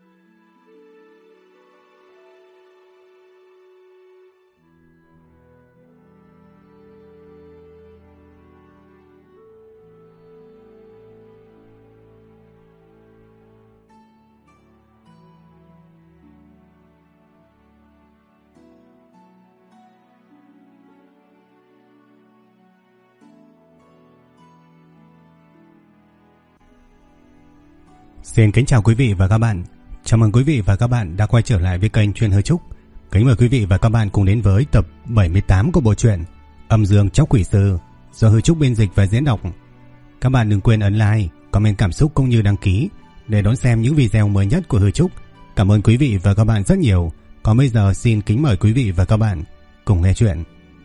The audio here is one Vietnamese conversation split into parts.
Xin kính chào quý vị và các bạn. Chào mừng quý vị và các bạn đã quay trở lại với kênh Truyện Hứa Trúc. Kính mời quý vị và các bạn cùng đến với tập 78 của bộ truyện Âm Dương Chóc Quỷ Sư do Hứa Trúc biên dịch và diễn đọc. Các bạn đừng quên ấn like, comment cảm xúc cũng như đăng ký để đón xem những video mới nhất của Hứa Trúc. Cảm ơn quý vị và các bạn rất nhiều. Còn bây giờ xin kính mời quý vị và các bạn cùng nghe chuyện.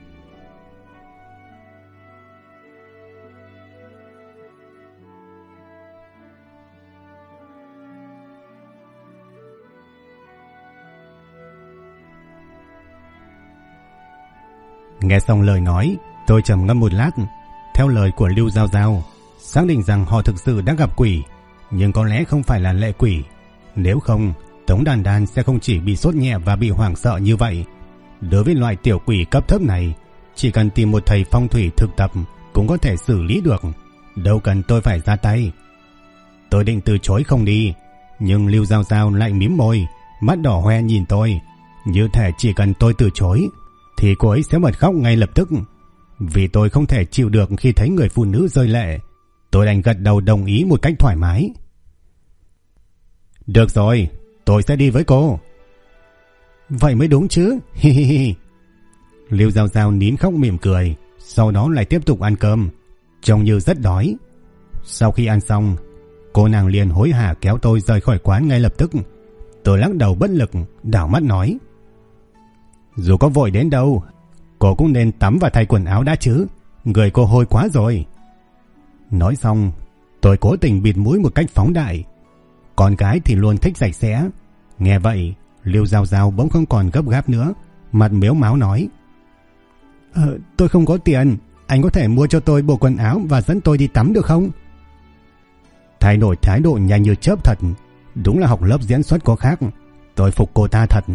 Nghe xong lời nói, tôi trầm ngâm một lát. Theo lời của Lưu Giao Giao, xác định rằng họ thực sự đã gặp quỷ, nhưng có lẽ không phải là lệ quỷ. Nếu không, Tống Đàn Đàn sẽ không chỉ bị sốt nhẹ và bị hoảng sợ như vậy. Đối với loại tiểu quỷ cấp thấp này, chỉ cần tìm một thầy phong thủy thực tập cũng có thể xử lý được, đâu cần tôi phải ra tay. Tôi định từ chối không đi, nhưng Lưu Giao Giao lại mím môi, mắt đỏ hoe nhìn tôi, như thể chỉ cần tôi từ chối thì cô ấy sẽ bật khóc ngay lập tức. Vì tôi không thể chịu được khi thấy người phụ nữ rơi lệ, tôi đành gật đầu đồng ý một cách thoải mái. Được rồi, tôi sẽ đi với cô. Vậy mới đúng chứ. Hi hi hi. Lưu Giao Giao nín khóc mỉm cười, sau đó lại tiếp tục ăn cơm, trông như rất đói. Sau khi ăn xong, cô nàng liền hối hả kéo tôi rời khỏi quán ngay lập tức. Tôi lắc đầu bất lực, đảo mắt nói: Dù có vội đến đâu, cô cũng nên tắm và thay quần áo đã chứ, người cô hôi quá rồi. Nói xong, tôi cố tình bịt mũi một cách phóng đại. Con gái thì luôn thích sạch sẽ. Nghe vậy, Lưu Giao Giao bỗng không còn gấp gáp nữa, mặt mếu máo nói: Tôi không có tiền, anh có thể mua cho tôi bộ quần áo và dẫn tôi đi tắm được không? Thay đổi thái độ nhanh như chớp thật, đúng là học lớp diễn xuất có khác. Tôi phục cô ta thật.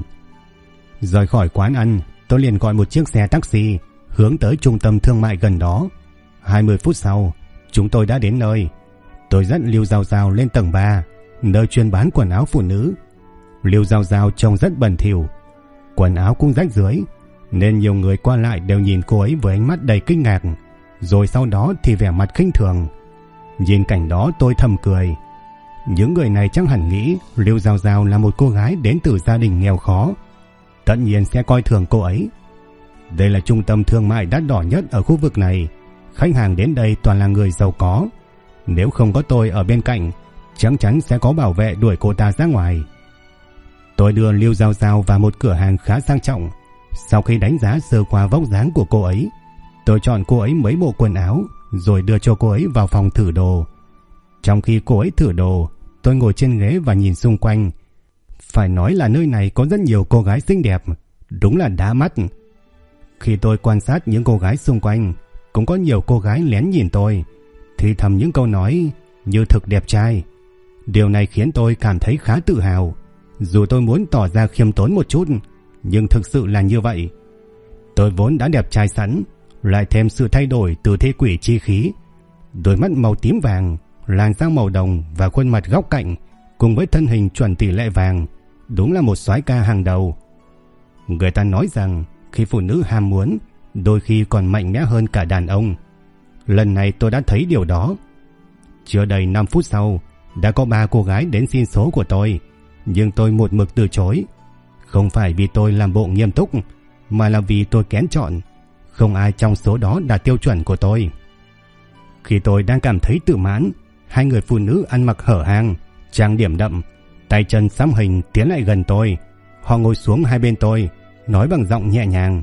Rời khỏi quán ăn, tôi liền gọi một chiếc xe taxi hướng tới trung tâm thương mại gần đó. 20 phút sau, chúng tôi đã đến nơi. Tôi dẫn Lưu Giao Giao lên tầng 3, nơi chuyên bán quần áo phụ nữ. Lưu Giao Giao trông rất bẩn thỉu, quần áo cũng rách rưới, nên nhiều người qua lại đều nhìn cô ấy với ánh mắt đầy kinh ngạc, rồi sau đó thì vẻ mặt khinh thường. Nhìn cảnh đó tôi thầm cười. Những người này chắc hẳn nghĩ Lưu Giao Giao là một cô gái đến từ gia đình nghèo khó, tất nhiên sẽ coi thường cô ấy. Đây là trung tâm thương mại đắt đỏ nhất ở khu vực này, khách hàng đến đây toàn là người giàu có. Nếu không có tôi ở bên cạnh, chắc chắn sẽ có bảo vệ đuổi cô ta ra ngoài. Tôi đưa Lưu Giao Giao vào một cửa hàng khá sang trọng. Sau khi đánh giá sơ qua vóc dáng của cô ấy, tôi chọn cô ấy mấy bộ quần áo, rồi đưa cho cô ấy vào phòng thử đồ. Trong khi cô ấy thử đồ, tôi ngồi trên ghế và nhìn xung quanh. Phải nói là nơi này có rất nhiều cô gái xinh đẹp, đúng là đá mắt. Khi tôi quan sát những cô gái xung quanh, cũng có nhiều cô gái lén nhìn tôi, thì thầm những câu nói như thực đẹp trai. Điều này khiến tôi cảm thấy khá tự hào. Dù tôi muốn tỏ ra khiêm tốn một chút, nhưng thực sự là như vậy. Tôi vốn đã đẹp trai sẵn, lại thêm sự thay đổi từ thế quỷ chi khí, đôi mắt màu tím vàng, làn da màu đồng và khuôn mặt góc cạnh, cùng với thân hình chuẩn tỷ lệ vàng, đúng là một soái ca hàng đầu. Người ta nói rằng khi phụ nữ ham muốn, đôi khi còn mạnh mẽ hơn cả đàn ông. Lần này tôi đã thấy điều đó. Chưa đầy 5 phút sau, đã có 3 cô gái đến xin số của tôi, nhưng tôi một mực từ chối. Không phải vì tôi làm bộ nghiêm túc, mà là vì tôi kén chọn. Không ai trong số đó đạt tiêu chuẩn của tôi. Khi tôi đang cảm thấy tự mãn, 2 người phụ nữ ăn mặc hở hang, trang điểm đậm, tay chân xăm hình tiến lại gần tôi. Họ ngồi xuống hai bên tôi, nói bằng giọng nhẹ nhàng: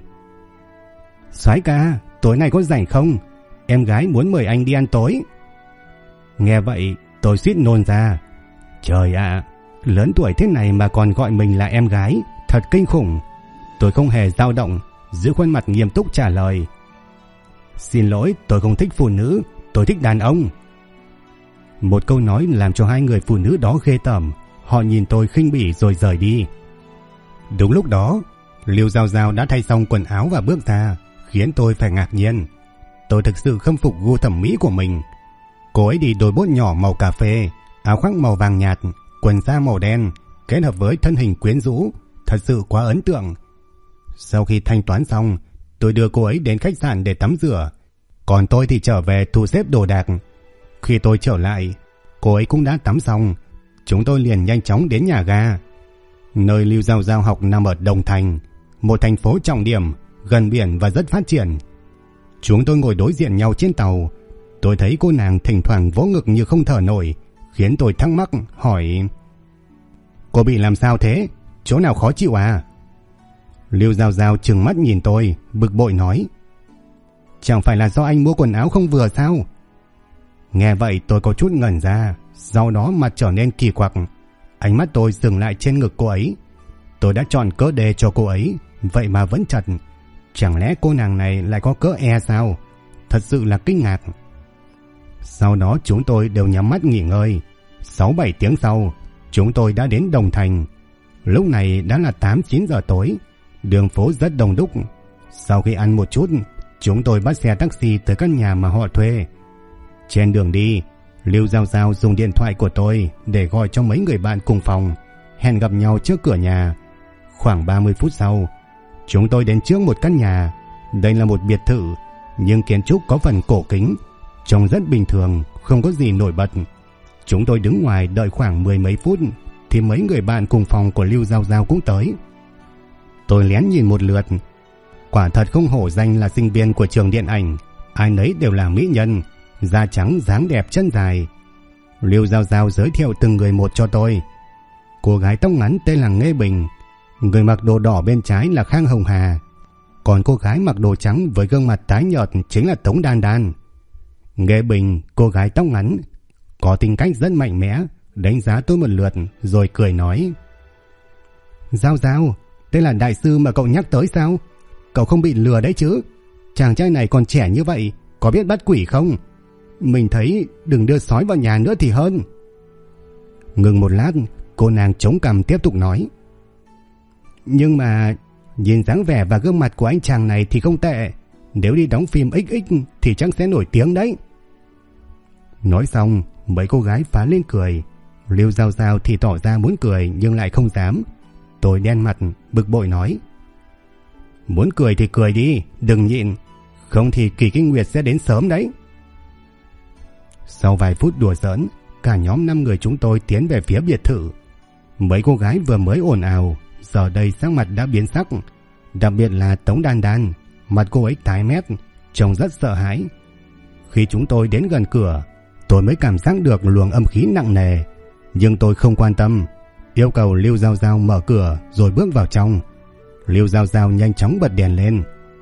Soái ca, tối nay có rảnh không? Em gái muốn mời anh đi ăn tối. Nghe vậy, tôi suýt nôn ra. Trời ạ, lớn tuổi thế này mà còn gọi mình là em gái, thật kinh khủng. Tôi không hề dao động, giữ khuôn mặt nghiêm túc trả lời: Xin lỗi, tôi không thích phụ nữ, tôi thích đàn ông. Một câu nói làm cho 2 người phụ nữ đó ghê tởm. Họ nhìn tôi khinh bỉ rồi rời đi. Đúng lúc đó, Lưu Giao Giao đã thay xong quần áo và bước ra, khiến tôi phải ngạc nhiên. Tôi thực sự khâm phục gu thẩm mỹ của mình. Cô ấy đi đôi bốt nhỏ màu cà phê, áo khoác màu vàng nhạt, quần da màu đen, kết hợp với thân hình quyến rũ, thật sự quá ấn tượng. Sau khi thanh toán xong, tôi đưa cô ấy đến khách sạn để tắm rửa, còn tôi thì trở về thu xếp đồ đạc. Khi tôi trở lại, cô ấy cũng đã tắm xong. Chúng tôi liền nhanh chóng đến nhà ga. Nơi Lưu Giao Giao học nằm ở Đồng Thành, một thành phố trọng điểm, gần biển và rất phát triển. Chúng tôi ngồi đối diện nhau trên tàu. Tôi thấy cô nàng thỉnh thoảng vỗ ngực như không thở nổi, khiến tôi thắc mắc hỏi: cô bị làm sao thế? Chỗ nào khó chịu à? Lưu Giao Giao trừng mắt nhìn tôi, bực bội nói: chẳng phải là do anh mua quần áo không vừa sao? Nghe vậy tôi có chút ngẩn ra, sau đó mặt trở nên kỳ quặc. Ánh mắt tôi dừng lại trên ngực cô ấy. Tôi đã chọn cỡ D cho cô ấy, vậy mà vẫn chật. Chẳng lẽ cô nàng này lại có cỡ E sao? Thật sự là kinh ngạc. Sau đó chúng tôi đều nhắm mắt nghỉ ngơi. 6-7 tiếng sau, chúng tôi đã đến Đồng Thành. Lúc này đã là 8-9 giờ tối, đường phố rất đông đúc. Sau khi ăn một chút, chúng tôi bắt xe taxi tới căn nhà mà họ thuê. Trên đường đi, Lưu Giao Giao dùng điện thoại của tôi để gọi cho mấy người bạn cùng phòng, hẹn gặp nhau trước cửa nhà. Khoảng 30 phút sau, chúng tôi đến trước một căn nhà. Đây là một biệt thự, nhưng kiến trúc có phần cổ kính, trông rất bình thường, không có gì nổi bật. Chúng tôi đứng ngoài đợi khoảng 10 mấy phút thì mấy người bạn cùng phòng của Lưu Giao Giao cũng tới. Tôi lén nhìn một lượt. Quả thật không hổ danh là sinh viên của trường điện ảnh, ai nấy đều là mỹ nhân, da trắng dáng đẹp chân dài. Lưu Giao Giao giới thiệu từng người một cho tôi. Cô gái tóc ngắn tên là Nghê Bình, người mặc đồ đỏ bên trái là Khang Hồng Hà, còn cô gái mặc đồ trắng với gương mặt tái nhợt chính là Tống Đan Đan. Nghê Bình, cô gái tóc ngắn, có tính cách rất mạnh mẽ, đánh giá tôi một lượt rồi cười nói: Giao Giao, đây là đại sư mà cậu nhắc tới sao? Cậu không bị lừa đấy chứ? Chàng trai này còn trẻ như vậy, có biết bắt quỷ không? Mình thấy đừng đưa sói vào nhà nữa thì hơn. Ngừng một lát, cô nàng chống cằm tiếp tục nói: nhưng mà nhìn dáng vẻ và gương mặt của anh chàng này thì không tệ, nếu đi đóng phim XX thì chắc sẽ nổi tiếng đấy. Nói xong, mấy cô gái phá lên cười. Lưu Giao Giao thì tỏ ra muốn cười nhưng lại không dám. Tôi đen mặt, bực bội nói: muốn cười thì cười đi, đừng nhịn, không thì Kỳ Kinh Nguyệt sẽ đến sớm đấy. Sau vài phút đùa giỡn, cả nhóm 5 người chúng tôi tiến về phía biệt thự. Mấy cô gái vừa mới ồn ào, giờ đây sắc mặt đã biến sắc, đặc biệt là Tống Đan Đan, mặt cô ấy tái mét, trông rất sợ hãi. Khi chúng tôi đến gần cửa, tôi mới cảm giác được luồng âm khí nặng nề, nhưng tôi không quan tâm, yêu cầu Lưu Giao Giao mở cửa rồi bước vào trong. Lưu Giao Giao nhanh chóng bật đèn lên.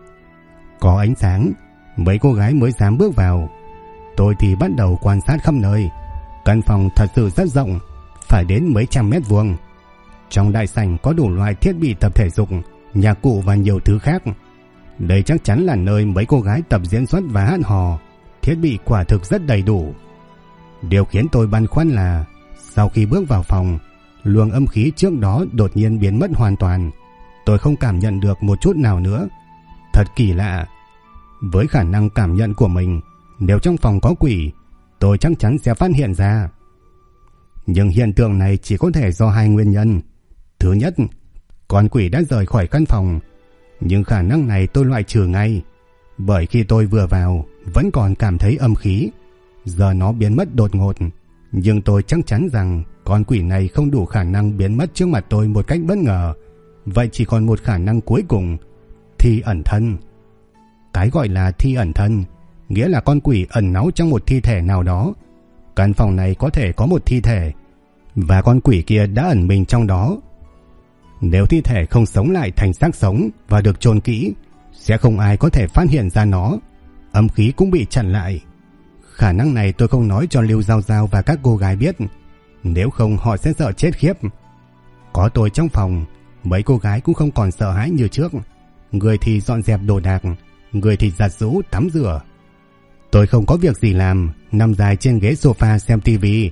Có ánh sáng, mấy cô gái mới dám bước vào. Tôi thì bắt đầu quan sát khắp nơi. Căn phòng thật sự rất rộng, phải đến mấy trăm mét vuông. Trong đại sảnh có đủ loại thiết bị tập thể dục, nhạc cụ và nhiều thứ khác. Đây chắc chắn là nơi mấy cô gái tập diễn xuất và hát hò. Thiết bị quả thực rất đầy đủ. Điều khiến tôi băn khoăn là sau khi bước vào phòng, luồng âm khí trước đó đột nhiên biến mất hoàn toàn. Tôi không cảm nhận được một chút nào nữa. Thật kỳ lạ. Với khả năng cảm nhận của mình, nếu trong phòng có quỷ, tôi chắc chắn sẽ phát hiện ra. Nhưng hiện tượng này chỉ có thể do hai nguyên nhân. Thứ nhất, con quỷ đã rời khỏi căn phòng, nhưng khả năng này tôi loại trừ ngay, bởi khi tôi vừa vào vẫn còn cảm thấy âm khí. Giờ nó biến mất đột ngột, nhưng tôi chắc chắn rằng con quỷ này không đủ khả năng biến mất trước mặt tôi một cách bất ngờ. Vậy chỉ còn một khả năng cuối cùng, thi ẩn thân. Cái gọi là thi ẩn thân nghĩa là con quỷ ẩn náu trong một thi thể nào đó. Căn phòng này có thể có một thi thể, và con quỷ kia đã ẩn mình trong đó. Nếu thi thể không sống lại thành xác sống và được chôn kỹ, sẽ không ai có thể phát hiện ra nó. Âm khí cũng bị chặn lại. Khả năng này tôi không nói cho Lưu Giao Giao và các cô gái biết, nếu không họ sẽ sợ chết khiếp. Có tôi trong phòng, mấy cô gái cũng không còn sợ hãi như trước. Người thì dọn dẹp đồ đạc, người thì giặt giũ tắm rửa. Tôi không có việc gì làm, nằm dài trên ghế sofa xem tivi.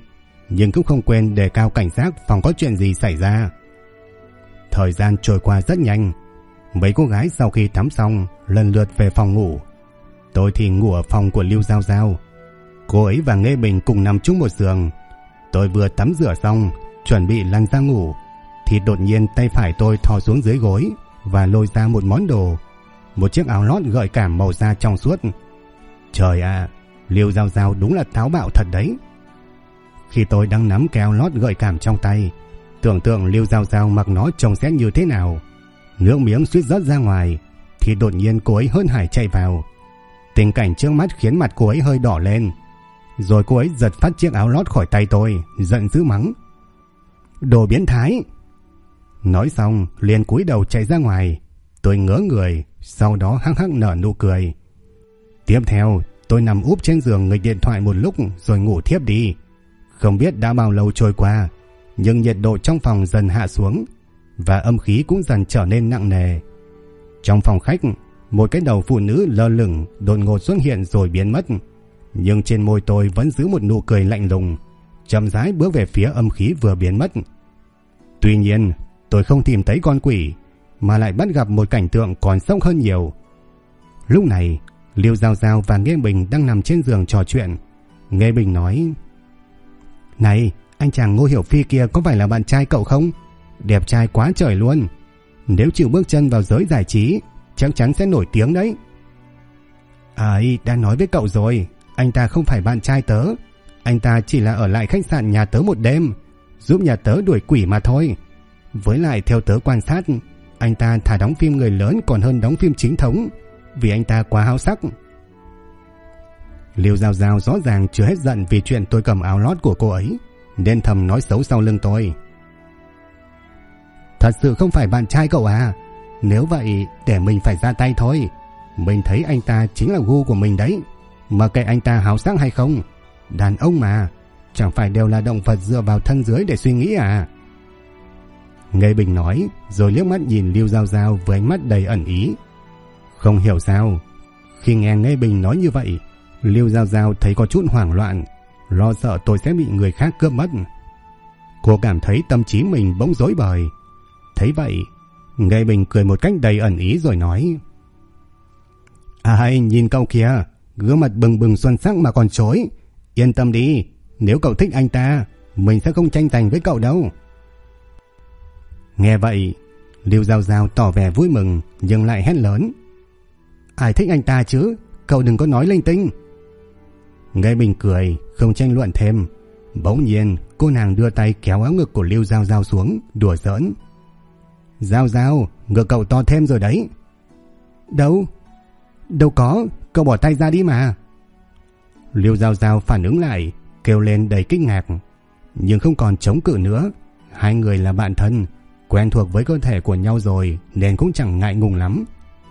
nhưng cũng không quên đề cao cảnh giác phòng có chuyện gì xảy ra. Thời gian trôi qua rất nhanh. Mấy cô gái sau khi tắm xong lần lượt về phòng ngủ. Tôi thì ngủ ở phòng của Lưu Giao Giao. Cô ấy và Nghe Bình cùng nằm chung một giường. Tôi vừa tắm rửa xong chuẩn bị lăn ra ngủ thì đột nhiên tay phải tôi thò xuống dưới gối và lôi ra một món đồ, một chiếc áo lót gợi cảm màu da trong suốt. Trời ạ, Lưu Giao Giao đúng là táo bạo thật đấy. Khi tôi đang nắm cái áo lót gợi cảm trong tay, tưởng tượng Lưu Giao Giao mặc nó trông sẽ như thế nào, nước miếng suýt rớt ra ngoài, thì đột nhiên cô ấy hớn hải chạy vào. Tình cảnh trước mắt khiến mặt cô ấy hơi đỏ lên. Rồi cô ấy giật phát chiếc áo lót khỏi tay tôi, giận dữ mắng: "Đồ biến thái!" Nói xong liền cúi đầu chạy ra ngoài. Tôi ngớ người, sau đó hắc hắc nở nụ cười. Tiếp theo tôi nằm úp trên giường nghịch điện thoại một lúc rồi ngủ thiếp đi. Không biết đã bao lâu trôi qua, nhưng nhiệt độ trong phòng dần hạ xuống và âm khí cũng dần trở nên nặng nề. Trong phòng khách, một cái đầu phụ nữ lơ lửng đột ngột xuất hiện rồi biến mất, nhưng trên môi tôi vẫn giữ một nụ cười lạnh lùng, chậm rãi bước về phía âm khí vừa biến mất. Tuy nhiên tôi không tìm thấy con quỷ, mà lại bắt gặp một cảnh tượng còn sốc hơn nhiều. Lúc này Lưu Giao Giao và Nghe Bình đang nằm trên giường trò chuyện. Nghe Bình nói: "Này, anh chàng Ngô Hiểu Phi kia có phải là bạn trai cậu không? Đẹp trai quá trời luôn. Nếu chịu bước chân vào giới giải trí chắc chắn sẽ nổi tiếng đấy." "Ấy, đã nói với cậu rồi, anh ta không phải bạn trai tớ. Anh ta chỉ là ở lại khách sạn nhà tớ một đêm, giúp nhà tớ đuổi quỷ mà thôi. Với lại theo tớ quan sát, anh ta thà đóng phim người lớn còn hơn đóng phim chính thống, vì anh ta quá háo sắc." Lưu Giao Giao rõ ràng chưa hết giận vì chuyện tôi cầm áo lót của cô ấy, nên thầm nói xấu sau lưng tôi: "Thật sự không phải bạn trai cậu à? Nếu vậy để mình phải ra tay thôi. Mình thấy anh ta chính là gu của mình đấy, mà kệ anh ta háo sắc hay không. Đàn ông mà, chẳng phải đều là động vật dựa vào thân dưới để suy nghĩ à?" Nghe Bình nói rồi liếc mắt nhìn Lưu Giao Giao với ánh mắt đầy ẩn ý. Không hiểu sao, khi nghe Nghe Bình nói như vậy, Lưu Giao Giao thấy có chút hoảng loạn, lo sợ tôi sẽ bị người khác cướp mất. Cô cảm thấy tâm trí mình bỗng rối bời. Thấy vậy, Nghe Bình cười một cách đầy ẩn ý rồi nói: "Hay, nhìn cậu kìa, gương mặt bừng bừng xuân sắc mà còn chối. Yên tâm đi, nếu cậu thích anh ta, mình sẽ không tranh giành với cậu đâu." Nghe vậy, Lưu Giao Giao tỏ vẻ vui mừng nhưng lại hét lớn: "Ai thích anh ta chứ, cậu đừng có nói linh tinh." Nghe Bình cười, không tranh luận thêm. Bỗng nhiên cô nàng đưa tay kéo áo ngực của Lưu Giao Giao xuống, đùa giỡn: "Giao Giao, ngực cậu to thêm rồi đấy." Đâu có, cậu bỏ tay ra đi mà." Lưu Giao Giao phản ứng lại, kêu lên đầy kinh ngạc, nhưng không còn chống cự nữa. Hai người là bạn thân, quen thuộc với cơ thể của nhau rồi nên cũng chẳng ngại ngùng lắm.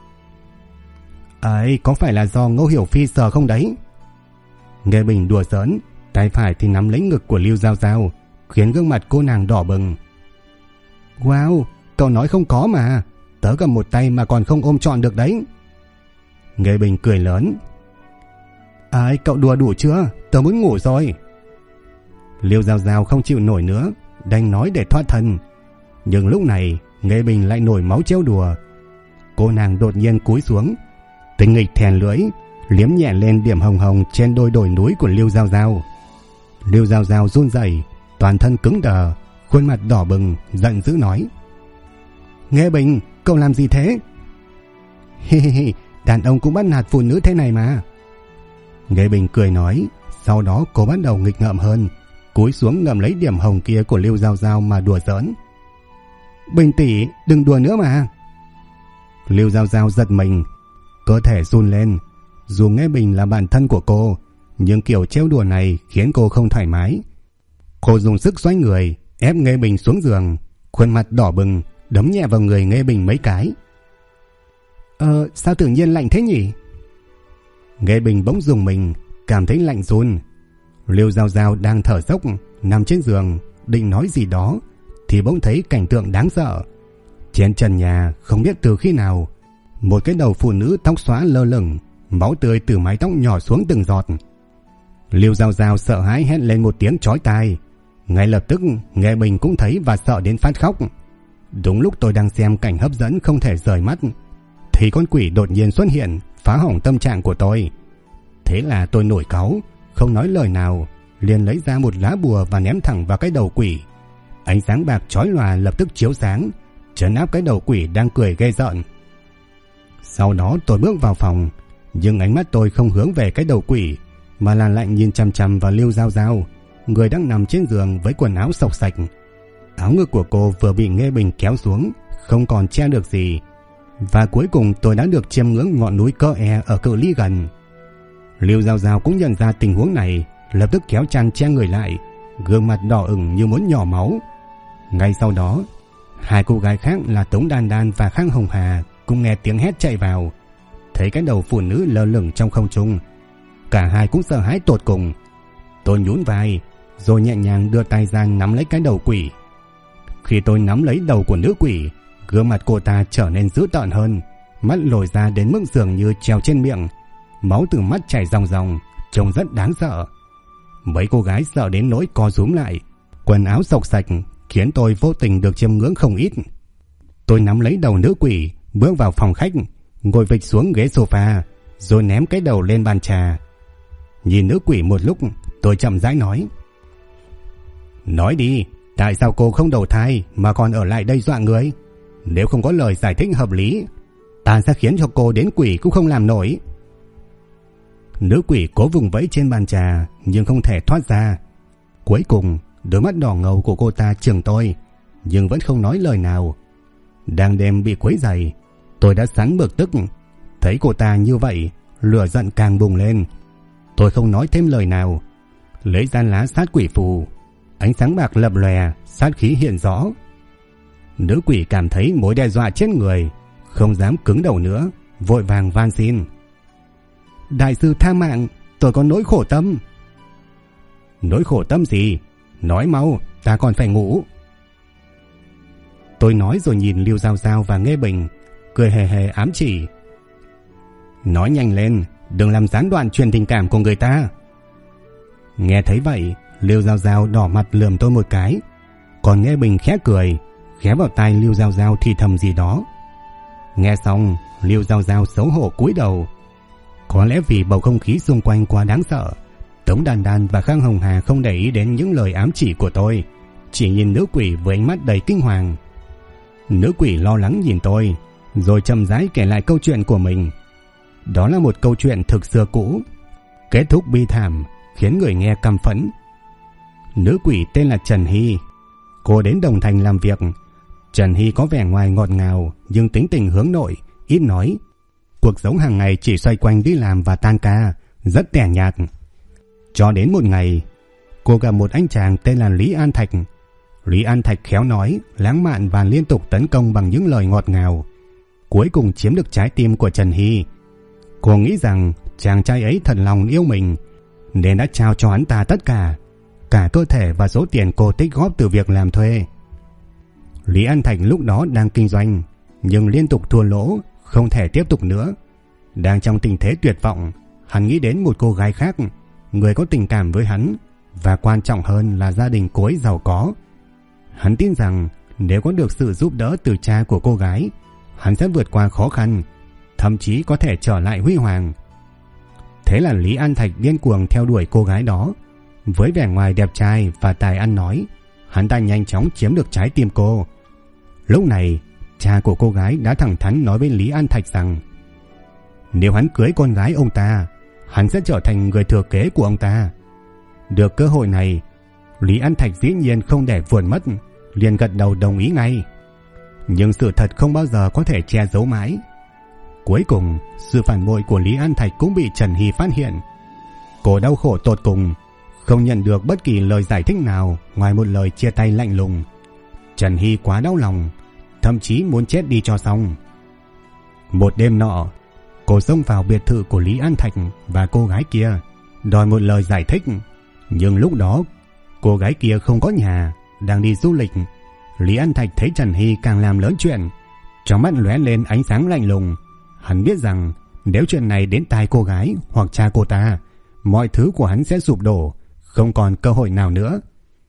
"Ấy, có phải là do Ngô Hiểu Phi sờ không đấy?" Nghe Bình đùa giỡn, tay phải thì nắm lấy ngực của Lưu Giao Giao, khiến gương mặt cô nàng đỏ bừng. "Wow, cậu nói không có mà, tớ cầm một tay mà còn không ôm trọn được đấy." Nghe Bình cười lớn: "Ấy, cậu đùa đủ chưa, tớ muốn ngủ rồi." Lưu Giao Giao không chịu nổi nữa, đành nói để thoát thân. Nhưng lúc này Nghe Bình lại nổi máu trêu đùa. Cô nàng đột nhiên cúi xuống, tinh nghịch thèn lưỡi, liếm nhẹ lên điểm hồng hồng trên đôi đồi núi của Lưu Giao Giao. Lưu Giao Giao run rẩy, toàn thân cứng đờ, khuôn mặt đỏ bừng, giận dữ nói: "Nghe Bình, cậu làm gì thế?" "Hi hi hi, đàn ông cũng bắt nạt phụ nữ thế này mà." Nghe Bình cười nói. Sau đó cô bắt đầu nghịch ngợm hơn, cúi xuống ngậm lấy điểm hồng kia của Lưu Giao Giao mà đùa giỡn: "Bình tỷ, đừng đùa nữa mà." Lưu Giao Giao giật mình, cơ thể run lên. Dù Nghe Bình là bạn thân của cô, nhưng kiểu trêu đùa này khiến cô không thoải mái. Cô dùng sức xoay người, ép Nghe Bình xuống giường, khuôn mặt đỏ bừng, đấm nhẹ vào người Nghe Bình mấy cái. Sao tự nhiên lạnh thế nhỉ?" Nghe Bình bỗng rùng mình, cảm thấy lạnh run. Lưu Giao Giao đang thở dốc nằm trên giường, định nói gì đó thì bỗng thấy cảnh tượng đáng sợ. Trên trần nhà không biết từ khi nào, một cái đầu phụ nữ tóc xóa lơ lửng, máu tươi từ mái tóc nhỏ xuống từng giọt. Lưu Giao Giao sợ hãi hét lên một tiếng chói tai, Ngay lập tức Nghệ Bình cũng thấy và sợ đến phát khóc. Đúng lúc tôi đang xem cảnh hấp dẫn không thể rời mắt thì con quỷ đột nhiên xuất hiện, phá hỏng tâm trạng của tôi. Thế là tôi nổi cáu, không nói lời nào, liền lấy ra một lá bùa và ném thẳng vào cái đầu quỷ. Ánh sáng bạc chói lòa lập tức chiếu sáng, trấn áp cái đầu quỷ đang cười ghê rợn. Sau đó tôi bước vào phòng, nhưng ánh mắt tôi không hướng về cái đầu quỷ, mà là lạnh nhìn chằm chằm vào Lưu Giao Giao, người đang nằm trên giường với quần áo xộc xạch. Áo ngực của cô vừa bị Nghe Bình kéo xuống, không còn che được gì. Và cuối cùng tôi đã được chiêm ngưỡng ngọn núi Cơ E ở cự ly gần. Lưu Giao Giao cũng nhận ra tình huống này, lập tức kéo chăn che người lại, gương mặt đỏ ửng như muốn nhỏ máu. Ngay sau đó, hai cô gái khác là Tống Đan Đan và Khang Hồng Hà cũng nghe tiếng hét chạy vào. Thấy cái đầu phụ nữ lơ lửng trong không trung, cả hai cũng sợ hãi tột cùng. Tôi nhún vai, rồi nhẹ nhàng đưa tay ra nắm lấy cái đầu quỷ. Khi tôi nắm lấy đầu của nữ quỷ, gương mặt cô ta trở nên dữ tợn hơn, mắt lồi ra đến mức dường như treo trên miệng, máu từ mắt chảy ròng ròng, trông rất đáng sợ. Mấy cô gái sợ đến nỗi co rúm lại, quần áo xộc xạch khiến tôi vô tình được chiêm ngưỡng không ít. Tôi nắm lấy đầu nữ quỷ, bước vào phòng khách, ngồi vịch xuống ghế sofa, rồi ném cái đầu lên bàn trà. Nhìn nữ quỷ một lúc, tôi chậm rãi nói: "Nói đi, tại sao cô không đầu thai mà còn ở lại đây dọa người? Nếu không có lời giải thích hợp lý, ta sẽ khiến cho cô đến quỷ cũng không làm nổi." Nữ quỷ cố vùng vẫy trên bàn trà nhưng không thể thoát ra. Cuối cùng, đôi mắt đỏ ngầu của cô ta chừng tôi, nhưng vẫn không nói lời nào. Đang đêm bị quấy rầy, tôi đã sẵn bực tức. Thấy cô ta như vậy, lửa giận càng bùng lên. Tôi không nói thêm lời nào, lấy ra lá sát quỷ phù. Ánh sáng bạc lập lòe, sát khí hiện rõ. Nữ quỷ cảm thấy mối đe dọa chết người, không dám cứng đầu nữa, vội vàng van xin: "Đại sư tha mạng, tôi có nỗi khổ tâm." "Nỗi khổ tâm gì? Nói mau, ta còn phải ngủ." Tôi nói rồi nhìn Lưu Giao Giao và Nghe Bình, cười hề hề ám chỉ: "Nói nhanh lên, đừng làm gián đoạn truyền tình cảm của người ta." Nghe thấy vậy, Lưu Giao Giao đỏ mặt lườm tôi một cái, còn Nghe Bình khẽ cười, ghé vào tai Lưu Giao Giao thì thầm gì đó. Nghe xong, Lưu Giao Giao xấu hổ cúi đầu. Có lẽ vì bầu không khí xung quanh quá đáng sợ, Tống Đan Đan và Khang Hồng Hà không để ý đến những lời ám chỉ của tôi, chỉ nhìn nữ quỷ với ánh mắt đầy kinh hoàng. Nữ quỷ lo lắng nhìn tôi, rồi chậm rãi kể lại câu chuyện của mình. Đó là một câu chuyện thực xưa cũ, kết thúc bi thảm, khiến người nghe căm phẫn. Nữ quỷ tên là Trần Hy. Cô đến Đồng Thành làm việc. Trần Hy có vẻ ngoài ngọt ngào, nhưng tính tình hướng nội, ít nói. Cuộc sống hàng ngày chỉ xoay quanh đi làm và tan ca, rất tẻ nhạt. Cho đến một ngày, cô gặp một anh chàng tên là Lý An Thạch. Lý An Thạch khéo nói, lãng mạn và liên tục tấn công bằng những lời ngọt ngào, cuối cùng chiếm được trái tim của Trần Hy. Cô nghĩ rằng chàng trai ấy thật lòng yêu mình, nên đã trao cho hắn ta tất cả cơ thể và số tiền cô tích góp từ việc làm thuê. Lý An Thạch lúc đó đang kinh doanh, nhưng liên tục thua lỗ, không thể tiếp tục nữa. Đang trong tình thế tuyệt vọng, hắn nghĩ đến một cô gái khác, người có tình cảm với hắn, và quan trọng hơn là gia đình cô ấy giàu có. Hắn tin rằng nếu có được sự giúp đỡ từ cha của cô gái, hắn sẽ vượt qua khó khăn, thậm chí có thể trở lại huy hoàng. Thế là Lý An Thạch điên cuồng theo đuổi cô gái đó. Với vẻ ngoài đẹp trai và tài ăn nói, hắn ta nhanh chóng chiếm được trái tim cô. Lúc này, cha của cô gái đã thẳng thắn nói với Lý An Thạch rằng nếu hắn cưới con gái ông ta, hắn sẽ trở thành người thừa kế của ông ta. Được cơ hội này, Lý An Thạch dĩ nhiên không để vượt mất, liền gật đầu đồng ý ngay. Nhưng sự thật không bao giờ có thể che giấu mãi. Cuối cùng, sự phản bội của Lý An Thạch cũng bị Trần Hy phát hiện. Cô đau khổ tột cùng, không nhận được bất kỳ lời giải thích nào ngoài một lời chia tay lạnh lùng. Trần Hy quá đau lòng, thậm chí muốn chết đi cho xong. Một đêm nọ, cô xông vào biệt thự của Lý An Thạch và cô gái kia, đòi một lời giải thích. Nhưng lúc đó, cô gái kia không có nhà, đang đi du lịch. Lý An Thạch thấy Trần Hy càng làm lớn chuyện, trong mắt lóe lên ánh sáng lạnh lùng. Hắn biết rằng nếu chuyện này đến tai cô gái hoặc cha cô ta, mọi thứ của hắn sẽ sụp đổ, không còn cơ hội nào nữa.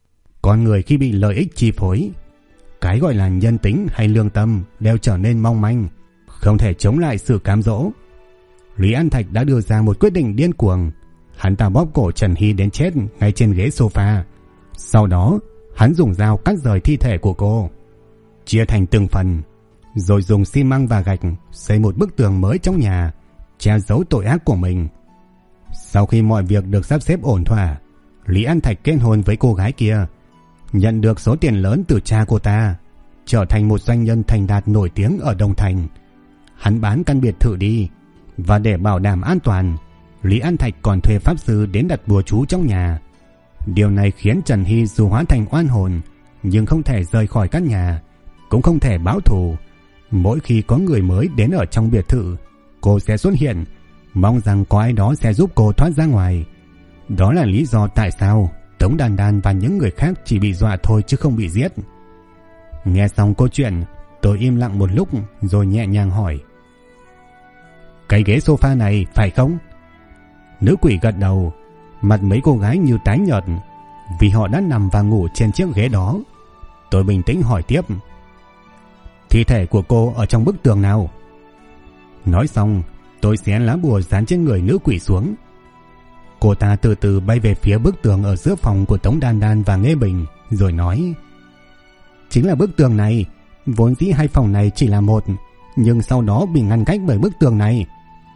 Con người khi bị lợi ích chi phối, cái gọi là nhân tính hay lương tâm đều trở nên mong manh, không thể chống lại sự cám dỗ. Lý An Thạch đã đưa ra một quyết định điên cuồng. Hắn ta bóp cổ Trần Hy đến chết ngay trên ghế sofa. Sau đó hắn dùng dao cắt rời thi thể của cô, chia thành từng phần, rồi dùng xi măng và gạch xây một bức tường mới trong nhà, che giấu tội ác của mình. Sau khi mọi việc được sắp xếp ổn thỏa, Lý An Thạch kết hôn với cô gái kia, nhận được số tiền lớn từ cha cô ta, trở thành một doanh nhân thành đạt nổi tiếng ở Đông Thành. Hắn bán căn biệt thự đi, và để bảo đảm an toàn, Lý An Thạch còn thuê pháp sư đến đặt bùa chú trong nhà. Điều này khiến Trần Hy dù hóa thành oan hồn, nhưng không thể rời khỏi căn nhà, cũng không thể báo thù. Mỗi khi có người mới đến ở trong biệt thự, cô sẽ xuất hiện, mong rằng có ai đó sẽ giúp cô thoát ra ngoài. Đó là lý do tại sao Tống Đan Đan và những người khác chỉ bị dọa thôi chứ không bị giết. Nghe xong câu chuyện, tôi im lặng một lúc rồi nhẹ nhàng hỏi: cái ghế sofa này phải không? Nữ quỷ gật đầu, mặt mấy cô gái như tái nhợt vì họ đã nằm và ngủ trên chiếc ghế đó. Tôi bình tĩnh hỏi tiếp: thi thể của cô ở trong bức tường nào? Nói xong, tôi xé lá bùa dán trên người nữ quỷ xuống. Cô ta từ từ bay về phía bức tường ở giữa phòng của Tống Đan Đan và Nghê Bình, rồi nói: chính là bức tường này. Vốn dĩ hai phòng này chỉ là một, nhưng sau đó bị ngăn cách bởi bức tường này.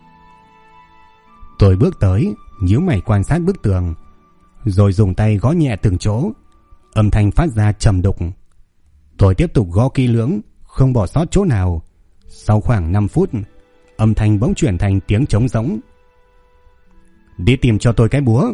Tôi bước tới, nhíu mày quan sát bức tường, rồi dùng tay gõ nhẹ từng chỗ. Âm thanh phát ra trầm đục. Tôi tiếp tục gõ kỹ lưỡng, không bỏ sót chỗ nào. Sau khoảng 5 phút, âm thanh bỗng chuyển thành tiếng trống rỗng. Đi tìm cho tôi cái búa.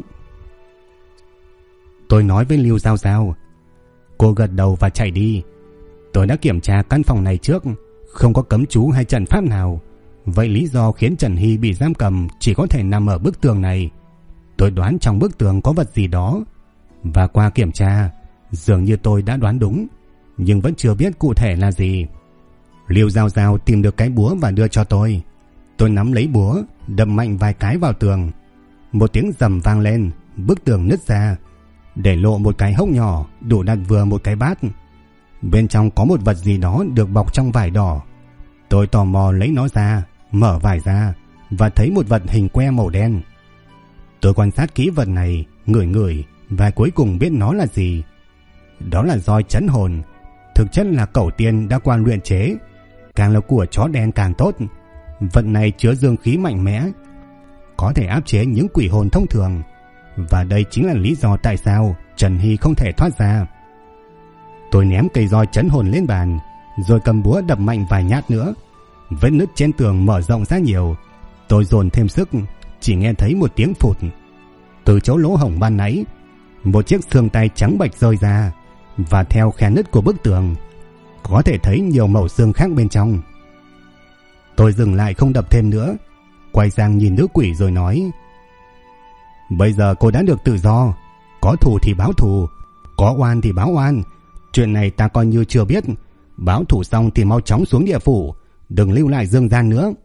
Tôi nói với Lưu Giao Giao. Cô gật đầu và chạy đi. Tôi đã kiểm tra căn phòng này trước, không có cấm chú hay trận pháp nào. Vậy lý do khiến Trần Hy bị giam cầm chỉ có thể nằm ở bức tường này. Tôi đoán trong bức tường có vật gì đó, và qua kiểm tra, dường như tôi đã đoán đúng, nhưng vẫn chưa biết cụ thể là gì. Lưu Giao Giao tìm được cái búa và đưa cho tôi. Tôi nắm lấy búa, đập mạnh vài cái vào tường. Một tiếng rầm vang lên, bức tường nứt ra, để lộ một cái hốc nhỏ đủ đặt vừa một cái bát. Bên trong có một vật gì đó được bọc trong vải đỏ. Tôi tò mò lấy nó ra, mở vải ra và thấy một vật hình que màu đen. Tôi quan sát kỹ vật này, ngửi và cuối cùng biết nó là gì. Đó là roi trấn hồn, thực chất là cẩu tiên đã qua luyện chế, càng là của chó đen càng tốt. Vật này chứa dương khí mạnh mẽ, có thể áp chế những quỷ hồn thông thường, và đây chính là lý do tại sao Trần Hy không thể thoát ra. Tôi ném cây roi trấn hồn lên bàn, rồi cầm búa đập mạnh vài nhát nữa. Vết nứt trên tường mở rộng ra nhiều. Tôi dồn thêm sức, chỉ nghe thấy một tiếng phụt. Từ chỗ lỗ hổng ban nãy, một chiếc xương tay trắng bệch rơi ra, và theo khe nứt của bức tường, có thể thấy nhiều mẩu xương khác bên trong. Tôi dừng lại không đập thêm nữa, quay sang nhìn nữ quỷ rồi nói: bây giờ cô đã được tự do, có thù thì báo thù, có oan thì báo oan. Chuyện này ta coi như chưa biết. Báo thù xong thì mau chóng xuống địa phủ, đừng lưu lại dương gian nữa.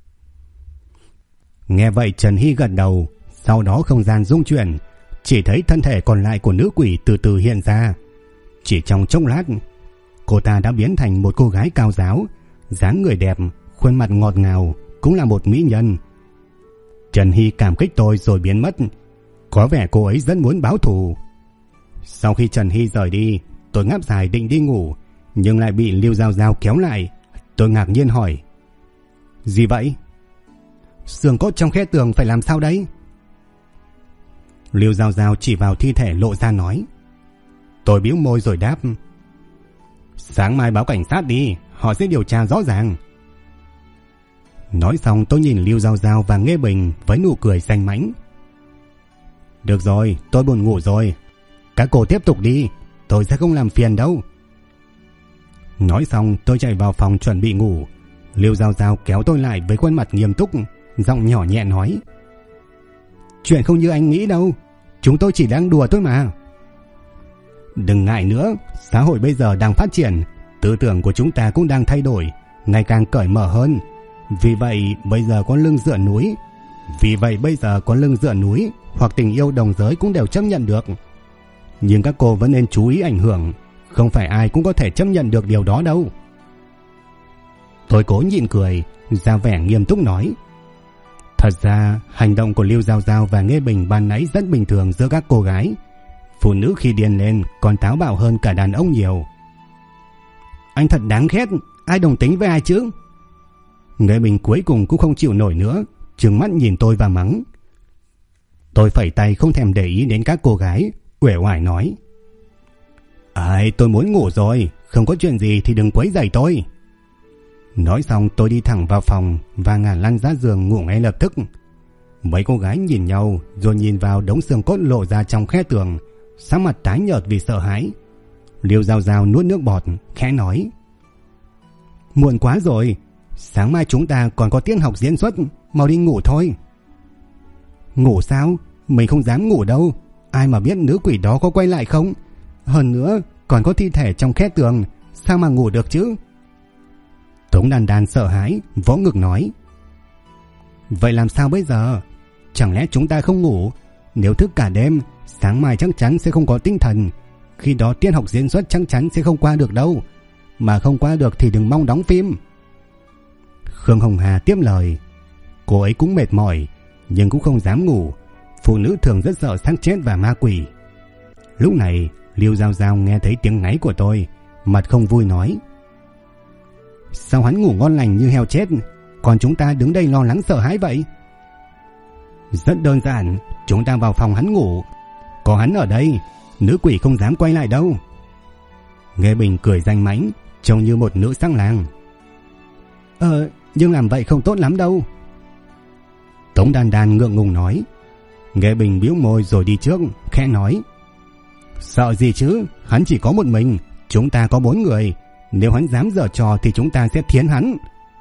Nghe vậy Trần Hy gật đầu. Sau đó không gian rung chuyển, chỉ thấy thân thể còn lại của nữ quỷ từ từ hiện ra. Chỉ trong chốc lát, cô ta đã biến thành một cô gái cao ráo, dáng người đẹp, khuôn mặt ngọt ngào, cũng là một mỹ nhân. Trần Hy cảm kích tôi rồi biến mất. Có vẻ cô ấy rất muốn báo thù. Sau khi Trần Hy rời đi, tôi ngáp dài định đi ngủ, nhưng lại bị Lưu Giao Giao kéo lại. Tôi ngạc nhiên hỏi: gì vậy? Xương cốt trong khe tường phải làm sao đấy? Lưu Giao Giao chỉ vào thi thể lộ ra nói. Tôi bĩu môi rồi đáp: sáng mai báo cảnh sát đi, họ sẽ điều tra rõ ràng. Nói xong tôi nhìn Lưu Giao Giao và Nghê Bình với nụ cười danh mãnh. Được rồi, tôi buồn ngủ rồi, các cô tiếp tục đi, tôi sẽ không làm phiền đâu. Nói xong tôi chạy vào phòng chuẩn bị ngủ. Lưu Giao Giao kéo tôi lại với khuôn mặt nghiêm túc, giọng nhỏ nhẹ nói: chuyện không như anh nghĩ đâu, chúng tôi chỉ đang đùa thôi mà. Đừng ngại nữa, xã hội bây giờ đang phát triển, tư tưởng của chúng ta cũng đang thay đổi, ngày càng cởi mở hơn. Vì vậy bây giờ có lưng dựa núi hoặc tình yêu đồng giới cũng đều chấp nhận được. Nhưng các cô vẫn nên chú ý ảnh hưởng. Không phải ai cũng có thể chấp nhận được điều đó đâu. Tôi cố nhịn cười, ra vẻ nghiêm túc nói. Thật ra hành động của Lưu Giao Giao và Nghê Bình ban nãy rất bình thường giữa các cô gái. Phụ nữ khi điên lên còn táo bạo hơn cả đàn ông nhiều. Anh thật đáng ghét, ai đồng tính với ai chứ? Nghê Bình cuối cùng cũng không chịu nổi nữa, trừng mắt nhìn tôi và mắng. Tôi phẩy tay không thèm để ý đến các cô gái, uể oải nói. Tôi muốn ngủ rồi, không có chuyện gì thì đừng quấy rầy tôi. Nói xong tôi đi thẳng vào phòng và ngả lăn ra giường ngủ ngay lập tức. Mấy cô gái nhìn nhau rồi nhìn vào đống xương cốt lộ ra trong khe tường, sắc mặt tái nhợt vì sợ hãi. Liêu Giao Giao nuốt nước bọt, khẽ nói. Muộn quá rồi, sáng mai chúng ta còn có tiết học diễn xuất, mau đi ngủ thôi. Ngủ sao? Mình không dám ngủ đâu, ai mà biết nữ quỷ đó có quay lại không? Hơn nữa còn có thi thể trong khe tường, sao mà ngủ được chứ? Tống Đan Đan sợ hãi, vỗ ngực nói. Vậy làm sao bây giờ? Chẳng lẽ chúng ta không ngủ? Nếu thức cả đêm, sáng mai chắc chắn sẽ không có tinh thần. Khi đó tiết học diễn xuất chắc chắn sẽ không qua được đâu. Mà không qua được thì đừng mong đóng phim. Khương Hồng Hà tiếp lời. Cô ấy cũng mệt mỏi, nhưng cũng không dám ngủ. Phụ nữ thường rất sợ xác chết và ma quỷ. Lúc này Liêu Giao Giao nghe thấy tiếng ngáy của tôi, mặt không vui nói. Sao hắn ngủ ngon lành như heo chết, còn chúng ta đứng đây lo lắng sợ hãi vậy? Rất đơn giản, chúng ta vào phòng hắn ngủ. Có hắn ở đây, nữ quỷ không dám quay lại đâu. Nghê Bình cười danh mãnh, trông như một nữ sắc lang. Nhưng làm vậy không tốt lắm đâu. Tống Đan Đan ngượng ngùng nói. Nghê Bình bĩu môi rồi đi trước, khẽ nói. Sợ gì chứ, hắn chỉ có một mình, chúng ta có 4 người. Nếu hắn dám giở trò thì chúng ta sẽ thiến hắn.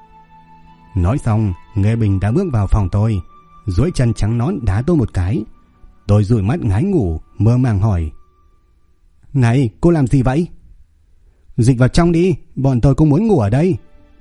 Nói xong, Nghê Bình đã bước vào phòng tôi, duỗi chân trắng nõn đá tôi một cái. Tôi dụi mắt ngái ngủ, mơ màng hỏi. Này, cô làm gì vậy? Dịch vào trong đi, bọn tôi cũng muốn ngủ ở đây.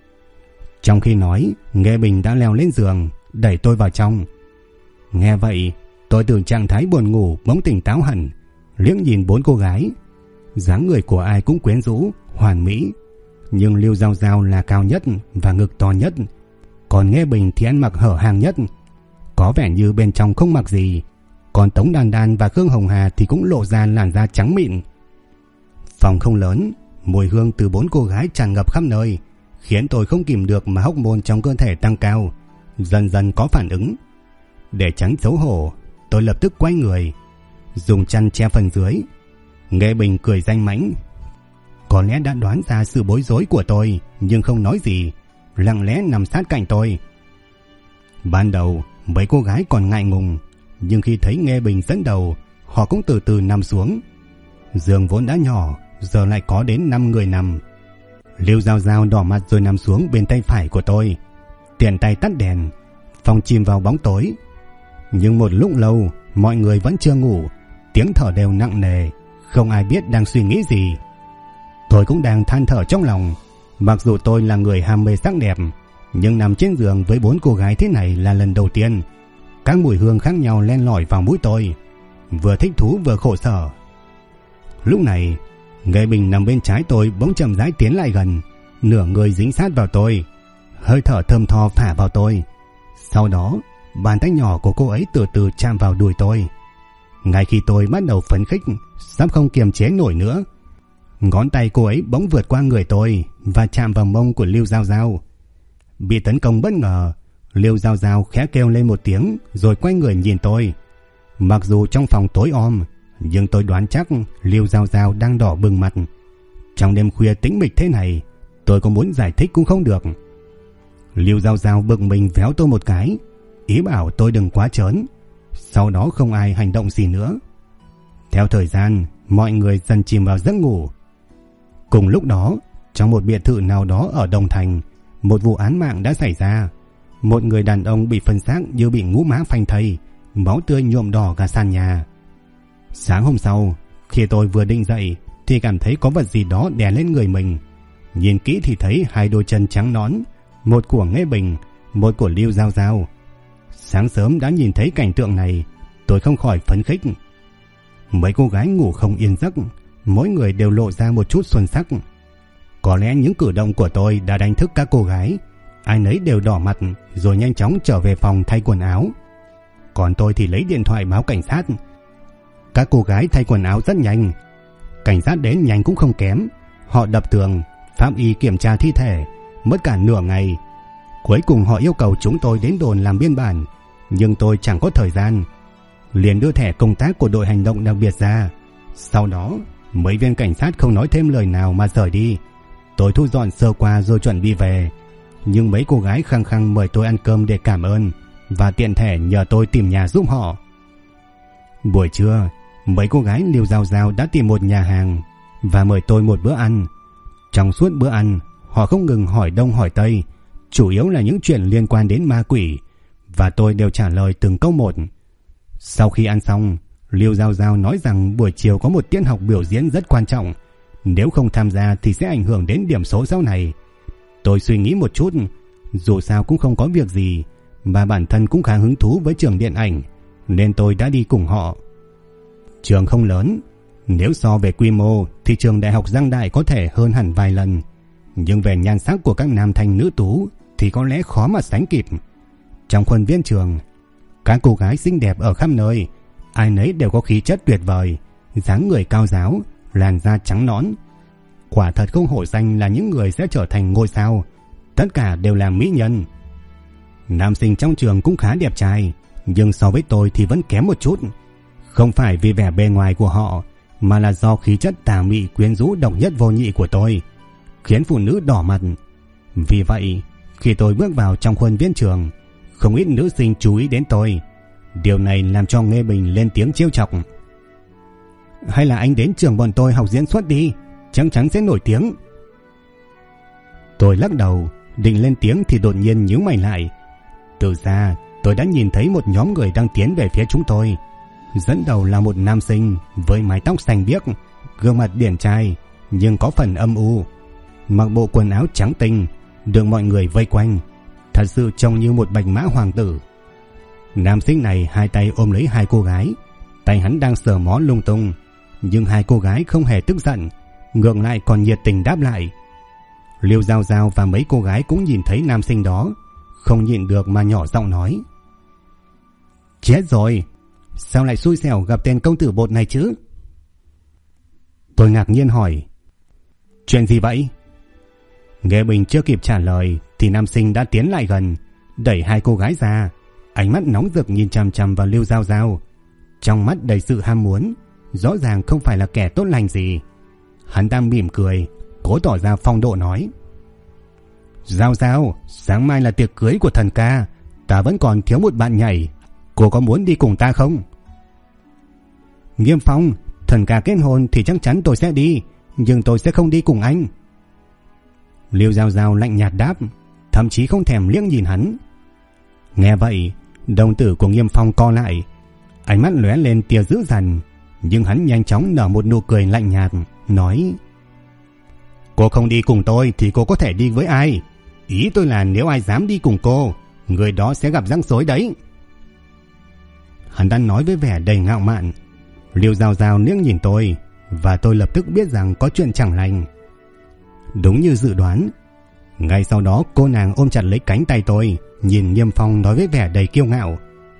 Trong khi nói, Nghê Bình đã leo lên giường, đẩy tôi vào trong. Nghe vậy, tôi từ trạng thái buồn ngủ bỗng tỉnh táo hẳn, liếc nhìn 4 cô gái. Dáng người của ai cũng quyến rũ, hoàn mỹ, nhưng Liêu Giao Giao là cao nhất và ngực to nhất, còn Nghê Bình thì ăn mặc hở hang nhất, có vẻ như bên trong không mặc gì. Còn Tống Đan Đan và Khương Hồng Hà thì cũng lộ ra làn da trắng mịn. Phòng không lớn, mùi hương từ 4 cô gái tràn ngập khắp nơi, khiến tôi không kìm được mà hóc môn trong cơ thể tăng cao, dần dần có phản ứng. Để tránh xấu hổ, tôi lập tức quay người, dùng chăn che phần dưới. Nghê Bình cười danh mãnh, có lẽ đã đoán ra sự bối rối của tôi, nhưng không nói gì, lặng lẽ nằm sát cạnh tôi. Ban đầu mấy cô gái còn ngại ngùng, nhưng khi thấy Nghê Bình dẫn đầu, họ cũng từ từ nằm xuống. Giường vốn đã nhỏ, giờ lại có đến 5 người nằm. Liêu Giao Giao đỏ mặt rồi nằm xuống bên tay phải của tôi, tiện tay tắt đèn. Phòng chìm vào bóng tối, nhưng một lúc lâu mọi người vẫn chưa ngủ, tiếng thở đều nặng nề, không ai biết đang suy nghĩ gì. Tôi cũng đang than thở trong lòng. Mặc dù tôi là người ham mê sắc đẹp, nhưng nằm trên giường với 4 cô gái thế này là lần đầu tiên. Các mùi hương khác nhau len lỏi vào mũi tôi, vừa thích thú vừa khổ sở. Lúc này Nghê Bình nằm bên trái tôi bỗng chậm rãi tiến lại gần, nửa người dính sát vào tôi, hơi thở thơm tho phả vào tôi. Sau đó bàn tay nhỏ của cô ấy từ từ chạm vào đùi tôi. Ngay khi tôi bắt đầu phấn khích, sắp không kiềm chế nổi nữa, ngón tay cô ấy bỗng vượt qua người tôi và chạm vào mông của Liêu Giao Giao. Bị tấn công bất ngờ, Liêu Giao Giao khẽ kêu lên một tiếng rồi quay người nhìn tôi. Mặc dù trong phòng tối om, nhưng tôi đoán chắc Liêu Giao Giao đang đỏ bừng mặt. Trong đêm khuya tĩnh mịch thế này, tôi có muốn giải thích cũng không được. Liêu Giao Giao bực mình véo tôi một cái, ý bảo tôi đừng quá trớn. Sau đó không ai hành động gì nữa. Theo thời gian, mọi người dần chìm vào giấc ngủ. Cùng lúc đó, trong một biệt thự nào đó ở Đồng Thành, một vụ án mạng đã xảy ra. Một người đàn ông bị phân xác như bị ngũ mã phanh thây, máu tươi nhuộm đỏ cả sàn nhà. Sáng hôm sau, khi tôi vừa định dậy thì cảm thấy có vật gì đó đè lên người mình. Nhìn kỹ thì thấy 2 đôi chân trắng nõn, một của Nghê Bình, một của Liêu Giao Giao. Sáng sớm đã nhìn thấy cảnh tượng này, tôi không khỏi phấn khích. Mấy cô gái ngủ không yên giấc, mỗi người đều lộ ra một chút xuân sắc. Có lẽ những cử động của tôi đã đánh thức các cô gái, ai nấy đều đỏ mặt rồi nhanh chóng trở về phòng thay quần áo. Còn tôi thì lấy điện thoại báo cảnh sát. Các cô gái thay quần áo rất nhanh, cảnh sát đến nhanh cũng không kém. Họ đập tường, pháp y kiểm tra thi thể, mất cả nửa ngày. Cuối cùng họ yêu cầu chúng tôi đến đồn làm biên bản, nhưng tôi chẳng có thời gian, liền đưa thẻ công tác của đội hành động đặc biệt ra. Sau đó mấy viên cảnh sát không nói thêm lời nào mà rời đi. Tôi thu dọn sơ qua rồi chuẩn bị về, nhưng mấy cô gái khăng khăng mời tôi ăn cơm để cảm ơn và tiện thể nhờ tôi tìm nhà giúp họ. Buổi trưa, mấy cô gái liều rào rào đã tìm một nhà hàng và mời tôi một bữa ăn. Trong suốt bữa ăn, họ không ngừng hỏi đông hỏi tây, chủ yếu là những chuyện liên quan đến ma quỷ, và tôi đều trả lời từng câu một. Sau khi ăn xong, Liêu Giao Giao nói rằng buổi chiều có một tiết học biểu diễn rất quan trọng, nếu không tham gia thì sẽ ảnh hưởng đến điểm số sau này. Tôi suy nghĩ một chút, dù sao cũng không có việc gì, mà bản thân cũng khá hứng thú với trường điện ảnh, nên tôi đã đi cùng họ. Trường không lớn, nếu so về quy mô thì trường Đại học Giang Đại có thể hơn hẳn vài lần, nhưng về nhan sắc của các nam thanh nữ tú thì có lẽ khó mà sánh kịp. Trong khuôn viên trường, các cô gái xinh đẹp ở khắp nơi, ai nấy đều có khí chất tuyệt vời, dáng người cao ráo, làn da trắng nõn. Quả thật không hổ danh là những người sẽ trở thành ngôi sao, tất cả đều là mỹ nhân. Nam sinh trong trường cũng khá đẹp trai, nhưng so với tôi thì vẫn kém một chút. Không phải vì vẻ bề ngoài của họ, mà là do khí chất tà mị quyến rũ độc nhất vô nhị của tôi, khiến phụ nữ đỏ mặt. Vì vậy, khi tôi bước vào trong khuôn viên trường, không ít nữ sinh chú ý đến tôi. Điều này làm cho Nghê Bình lên tiếng trêu chọc. Hay là anh đến trường bọn tôi học diễn xuất đi, chắc chắn sẽ nổi tiếng. Tôi lắc đầu, định lên tiếng thì đột nhiên nhíu mày lại. Từ xa, tôi đã nhìn thấy một nhóm người đang tiến về phía chúng tôi. Dẫn đầu là một nam sinh với mái tóc xanh biếc, gương mặt điển trai nhưng có phần âm u, mặc bộ quần áo trắng tinh, được mọi người vây quanh, thật sự trông như một bạch mã hoàng tử. Nam sinh này hai tay ôm lấy hai cô gái, tay hắn đang sờ mó lung tung, nhưng hai cô gái không hề tức giận, ngược lại còn nhiệt tình đáp lại. Liêu Giao Giao và mấy cô gái cũng nhìn thấy nam sinh đó, không nhịn được mà nhỏ giọng nói: chết rồi, sao lại xui xẻo gặp tên công tử bột này chứ? Tôi ngạc nhiên hỏi: chuyện gì vậy? Nghê Bình chưa kịp trả lời thì nam sinh đã tiến lại gần, đẩy hai cô gái ra, ánh mắt nóng rực nhìn chằm chằm vào Liêu Giao Giao, trong mắt đầy sự ham muốn, rõ ràng không phải là kẻ tốt lành gì. Hắn ta mỉm cười, cố tỏ ra phong độ nói: Giao Giao, sáng mai là tiệc cưới của thần ca, ta vẫn còn thiếu một bạn nhảy, cô có muốn đi cùng ta không? Nghiêm Phong, thần ca kết hôn thì chắc chắn tôi sẽ đi, nhưng tôi sẽ không đi cùng anh. Liêu Giao Giao lạnh nhạt đáp, thậm chí không thèm liếc nhìn hắn. Nghe vậy, đồng tử của Nghiêm Phong co lại, ánh mắt lóe lên tia dữ dằn, nhưng hắn nhanh chóng nở một nụ cười lạnh nhạt, nói: cô không đi cùng tôi thì cô có thể đi với ai? Ý tôi là nếu ai dám đi cùng cô, người đó sẽ gặp rắc rối đấy. Hắn đang nói với vẻ đầy ngạo mạn. Liêu Giao Giao liếc nhìn tôi, và tôi lập tức biết rằng có chuyện chẳng lành. Đúng như dự đoán, ngay sau đó cô nàng ôm chặt lấy cánh tay tôi, nhìn Nghiêm Phong nói với vẻ đầy kiêu ngạo: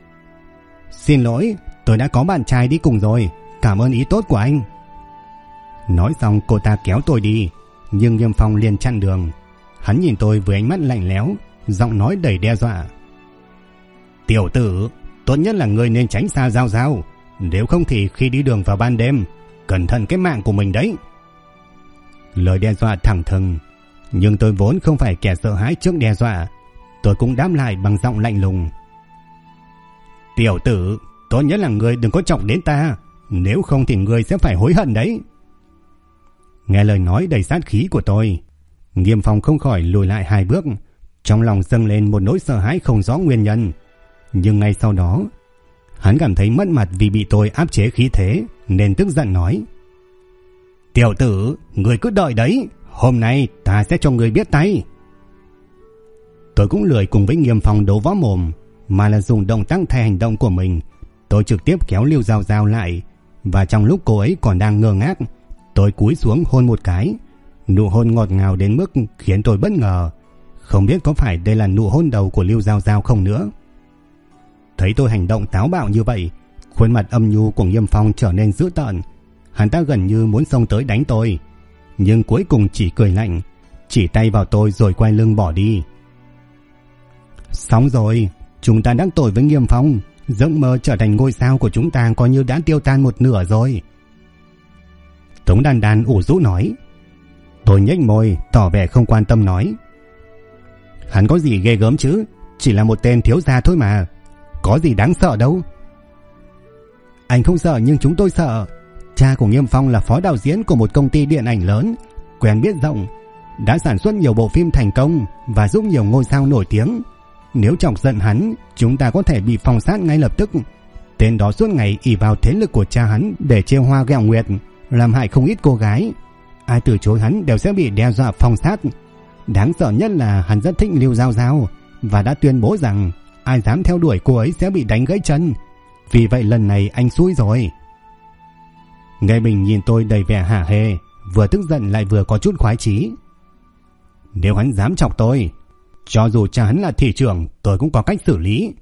xin lỗi, tôi đã có bạn trai đi cùng rồi, cảm ơn ý tốt của anh. Nói xong cô ta kéo tôi đi, nhưng Nghiêm Phong liền chặn đường. Hắn nhìn tôi với ánh mắt lạnh lẽo, giọng nói đầy đe dọa: tiểu tử, tốt nhất là người nên tránh xa Giao Giao, nếu không thì khi đi đường vào ban đêm, cẩn thận cái mạng của mình đấy. Lời đe dọa thẳng thừng, nhưng tôi vốn không phải kẻ sợ hãi trước đe dọa. Tôi cũng đáp lại bằng giọng lạnh lùng: tiểu tử, tốt nhất là người đừng có chọc đến ta, nếu không thì người sẽ phải hối hận đấy. Nghe lời nói đầy sát khí của tôi, Nghiêm Phong không khỏi lùi lại hai bước, trong lòng dâng lên một nỗi sợ hãi không rõ nguyên nhân. Nhưng ngay sau đó, hắn cảm thấy mất mặt vì bị tôi áp chế khí thế, nên tức giận nói: tiểu tử, người cứ đợi đấy, hôm nay ta sẽ cho người biết tay. Tôi cũng lười cùng với Nghiêm Phong đấu võ mồm, mà là dùng động tác thay hành động của mình. Tôi trực tiếp kéo Liêu Giao Giao lại, Và trong lúc cô ấy còn đang ngơ ngác, tôi cúi xuống hôn một cái. Nụ hôn ngọt ngào đến mức khiến tôi bất ngờ. Không biết có phải đây là nụ hôn đầu của Lưu Giao Giao không nữa. Thấy tôi hành động táo bạo như vậy, khuôn mặt âm nhu của Nghiêm Phong trở nên dữ tợn. Hắn ta gần như muốn xông tới đánh tôi, nhưng cuối cùng chỉ cười lạnh, chỉ tay vào tôi rồi quay lưng bỏ đi. Xong rồi, chúng ta đắc tội với Nghiêm Phong, giấc mơ trở thành ngôi sao của chúng ta coi như đã tiêu tan một nửa rồi. Tống Đan Đan ủ rũ nói. Tôi nhếch môi tỏ vẻ không quan tâm nói. Hắn có gì ghê gớm chứ, chỉ là một tên thiếu gia thôi mà, có gì đáng sợ đâu. Anh không sợ nhưng chúng tôi sợ. Cha của Nghiêm Phong là phó đạo diễn của một công ty điện ảnh lớn, quen biết rộng, đã sản xuất nhiều bộ phim thành công và giúp nhiều ngôi sao nổi tiếng. Nếu chọc giận hắn, chúng ta có thể bị phong sát ngay lập tức. Tên đó suốt ngày ỷ vào thế lực của cha hắn để trêu hoa ghẹo nguyệt, làm hại không ít cô gái. Ai từ chối hắn đều sẽ bị đe dọa phong sát. Đáng sợ nhất là hắn rất thích Lưu Giao Giao và đã tuyên bố rằng ai dám theo đuổi cô ấy sẽ bị đánh gãy chân. Vì vậy lần này anh xui rồi. Nghe Bình nhìn tôi đầy vẻ hả hê, vừa tức giận lại vừa có chút khoái chí. Nếu hắn dám chọc tôi, cho dù cha hắn là thị trưởng, tôi cũng có cách xử lý.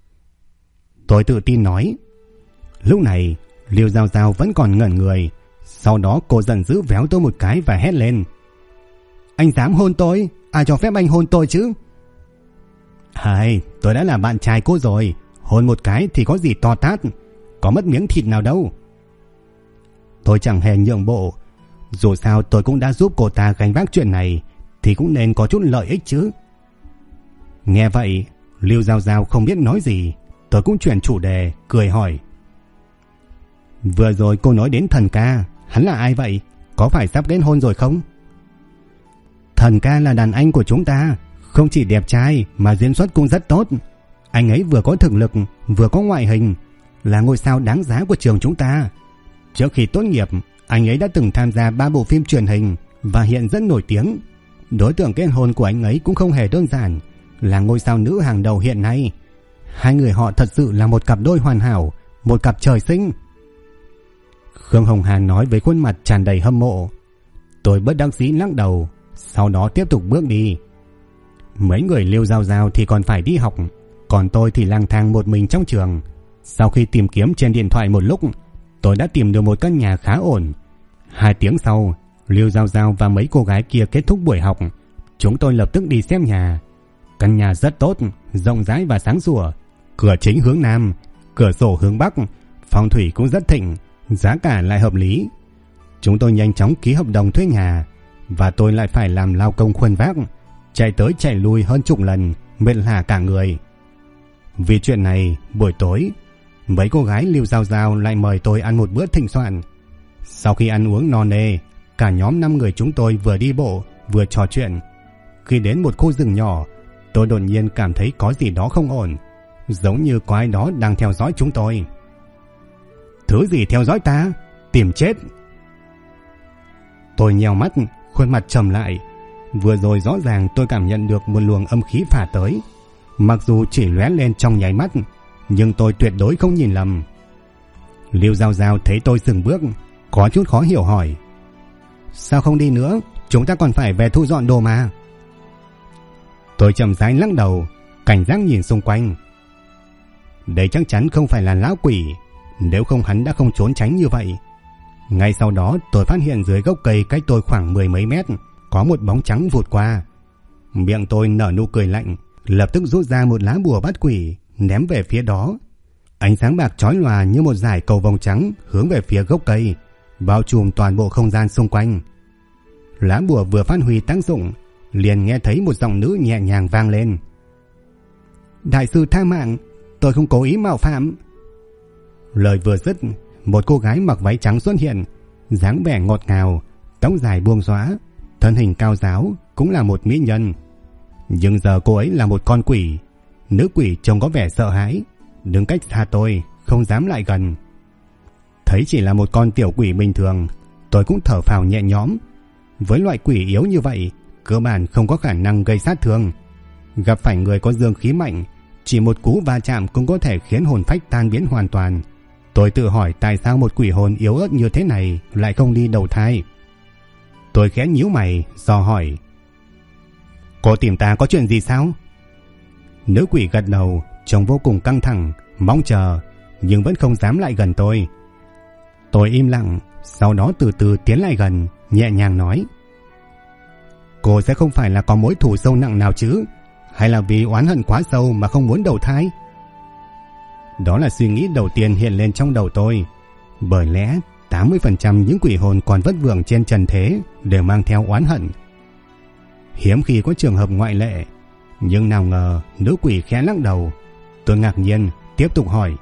Tôi tự tin nói. Lúc này Lưu Giao Giao vẫn còn ngẩn người. Sau đó cô giận dữ véo tôi một cái và hét lên. Anh dám hôn tôi? Ai cho phép anh hôn tôi chứ? Hay, tôi đã là bạn trai cô rồi, hôn một cái thì có gì to tát, có mất miếng thịt nào đâu. Tôi chẳng hề nhượng bộ. Dù sao tôi cũng đã giúp cô ta gánh vác chuyện này, thì cũng nên có chút lợi ích chứ. Nghe vậy, Lưu Giao Giao không biết nói gì. Tôi cũng chuyển chủ đề, cười hỏi. Vừa rồi cô nói đến Thần Ca, hắn là ai vậy? Có phải sắp đến hôn rồi không? Thần Ca là đàn anh của chúng ta, không chỉ đẹp trai mà diễn xuất cũng rất tốt. Anh ấy vừa có thực lực, vừa có ngoại hình, là ngôi sao đáng giá của trường chúng ta. Trước khi tốt nghiệp, anh ấy đã từng tham gia 3 bộ phim truyền hình và hiện rất nổi tiếng. Đối tượng kết hôn của anh ấy cũng không hề đơn giản, là ngôi sao nữ hàng đầu hiện nay. Hai người họ thật sự là một cặp đôi hoàn hảo, một cặp trời sinh. Khương Hồng Hàn nói với khuôn mặt tràn đầy hâm mộ. Tôi bất đắc dĩ lắc đầu, sau đó tiếp tục bước đi. Mấy người Lưu Giao Giao thì còn phải đi học, còn tôi thì lang thang một mình trong trường. Sau khi tìm kiếm trên điện thoại một lúc, tôi đã tìm được một căn nhà khá ổn. 2 tiếng sau, Lưu Giao Giao và mấy cô gái kia kết thúc buổi học. Chúng tôi lập tức đi xem nhà. Căn nhà rất tốt, rộng rãi và sáng sủa. Cửa chính hướng Nam, cửa sổ hướng Bắc, phong thủy cũng rất thịnh, giá cả lại hợp lý. Chúng tôi nhanh chóng ký hợp đồng thuê nhà, và tôi lại phải làm lao công khuân vác, chạy tới chạy lui hơn chục lần, mệt lả cả người. Vì chuyện này, buổi tối, mấy cô gái Lưu Giao Giao lại mời tôi ăn một bữa thịnh soạn. Sau khi ăn uống no nê, cả nhóm 5 người chúng tôi vừa đi bộ, vừa trò chuyện. Khi đến một khu rừng nhỏ, tôi đột nhiên cảm thấy có gì đó không ổn, giống như có ai đó đang theo dõi chúng tôi. Thứ gì theo dõi ta? Tìm chết! Tôi nheo mắt, khuôn mặt trầm lại. Vừa rồi rõ ràng tôi cảm nhận được một luồng âm khí phả tới. Mặc dù chỉ lóe lên trong nháy mắt, nhưng tôi tuyệt đối không nhìn lầm. Lưu Giao Giao thấy tôi dừng bước, có chút khó hiểu hỏi. Sao không đi nữa? Chúng ta còn phải về thu dọn đồ mà. Tôi chậm rãi lắc đầu, cảnh giác nhìn xung quanh. Đây chắc chắn không phải là lão quỷ, nếu không hắn đã không trốn tránh như vậy. Ngay sau đó tôi phát hiện dưới gốc cây cách tôi khoảng 10 mấy mét có một bóng trắng vụt qua. Miệng tôi nở nụ cười lạnh, lập tức rút ra một lá bùa bắt quỷ ném về phía đó. Ánh sáng bạc chói lòa như một dải cầu vồng trắng hướng về phía gốc cây, bao trùm toàn bộ không gian xung quanh. Lá bùa vừa phát huy tác dụng, liền nghe thấy một giọng nữ nhẹ nhàng vang lên. Đại sư tha mạng, tôi không cố ý mạo phạm. Lời vừa dứt, một cô gái mặc váy trắng xuất hiện, dáng vẻ ngọt ngào, tóc dài buông xõa, thân hình cao ráo, cũng là một mỹ nhân. Nhưng giờ cô ấy là một con quỷ. Nữ quỷ trông có vẻ sợ hãi, đứng cách xa tôi, không dám lại gần. Thấy chỉ là một con tiểu quỷ bình thường, tôi cũng thở phào nhẹ nhõm. Với loại quỷ yếu như vậy, cơ bản không có khả năng gây sát thương. Gặp phải người có dương khí mạnh, chỉ một cú va chạm cũng có thể khiến hồn phách tan biến hoàn toàn. Tôi tự hỏi tại sao một quỷ hồn yếu ớt như thế này lại không đi đầu thai. Tôi khẽ nhíu mày dò hỏi: Cô tìm ta có chuyện gì sao? Nữ quỷ gật đầu, trông vô cùng căng thẳng, mong chờ, nhưng vẫn không dám lại gần tôi. Tôi im lặng, sau đó từ từ tiến lại gần, nhẹ nhàng nói: Cô sẽ không phải là có mối thù sâu nặng nào chứ? Hay là vì oán hận quá sâu mà không muốn đầu thai? Đó là suy nghĩ đầu tiên hiện lên trong đầu tôi. Bởi lẽ 80% những quỷ hồn còn vất vưởng trên trần thế đều mang theo oán hận. Hiếm khi có trường hợp ngoại lệ, nhưng nào ngờ nữ quỷ khẽ lắc đầu. Tôi ngạc nhiên tiếp tục hỏi: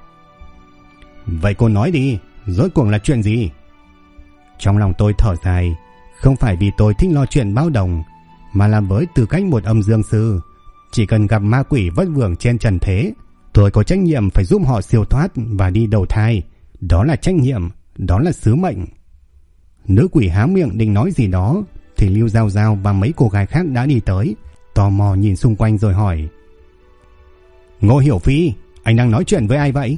Vậy cô nói đi, rốt cuộc là chuyện gì? Trong lòng tôi thở dài, không phải vì tôi thích lo chuyện bao đồng, mà là với tư cách một âm dương sư, chỉ cần gặp ma quỷ vất vưởng trên trần thế, tôi có trách nhiệm phải giúp họ siêu thoát và đi đầu thai. Đó là trách nhiệm, đó là sứ mệnh. Nữ quỷ há miệng định nói gì đó thì Lưu Giao Giao và mấy cô gái khác đã đi tới, tò mò nhìn xung quanh rồi hỏi: Ngô Hiểu Phi, anh đang nói chuyện với ai vậy?